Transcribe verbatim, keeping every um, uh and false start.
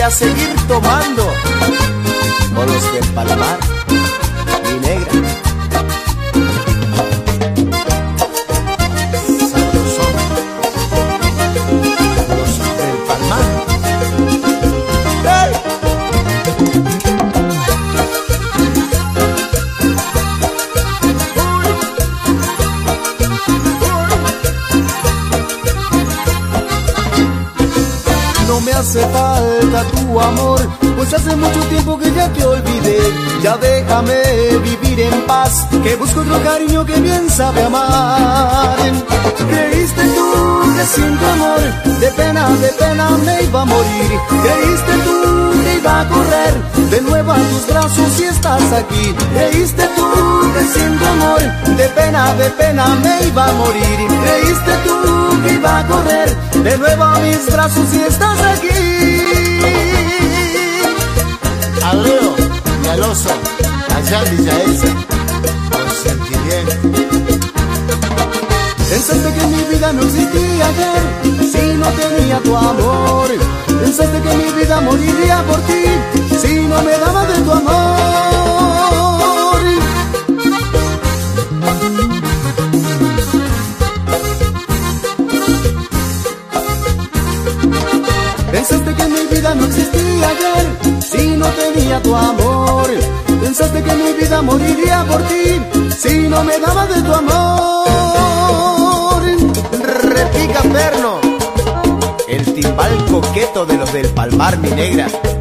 a seguir tomando con los del Palmar, mi negra. Sabrosón, los del Palmar. ¡Hey! No me hace falta tu amor, pues hace mucho tiempo que ya te olvidé. Ya déjame vivir en paz, que busco otro cariño que bien sabe amar. Creíste tú que sin tu amor, de pena, de pena me iba a morir. Creíste tú que iba a correr de nuevo a tus brazos y estás aquí. Creíste tú que sin tu amor, de pena, de pena me iba a morir. Creíste tú que iba a correr de nuevo a mis brazos y estás aquí. Al Leo y al Oso, allá en Villa Elsa, los sentí bien. Pensaste que mi vida no existía ayer si no tenía tu amor. Pensaste que mi vida moriría por ti si no me daba de tu amor. Pensaste que mi vida no existía ayer si no tenía tu amor. Pensaste que mi vida moriría por ti si no me daba de tu amor. Repica perno, el timbal coqueto de los del Palmar, mi negra.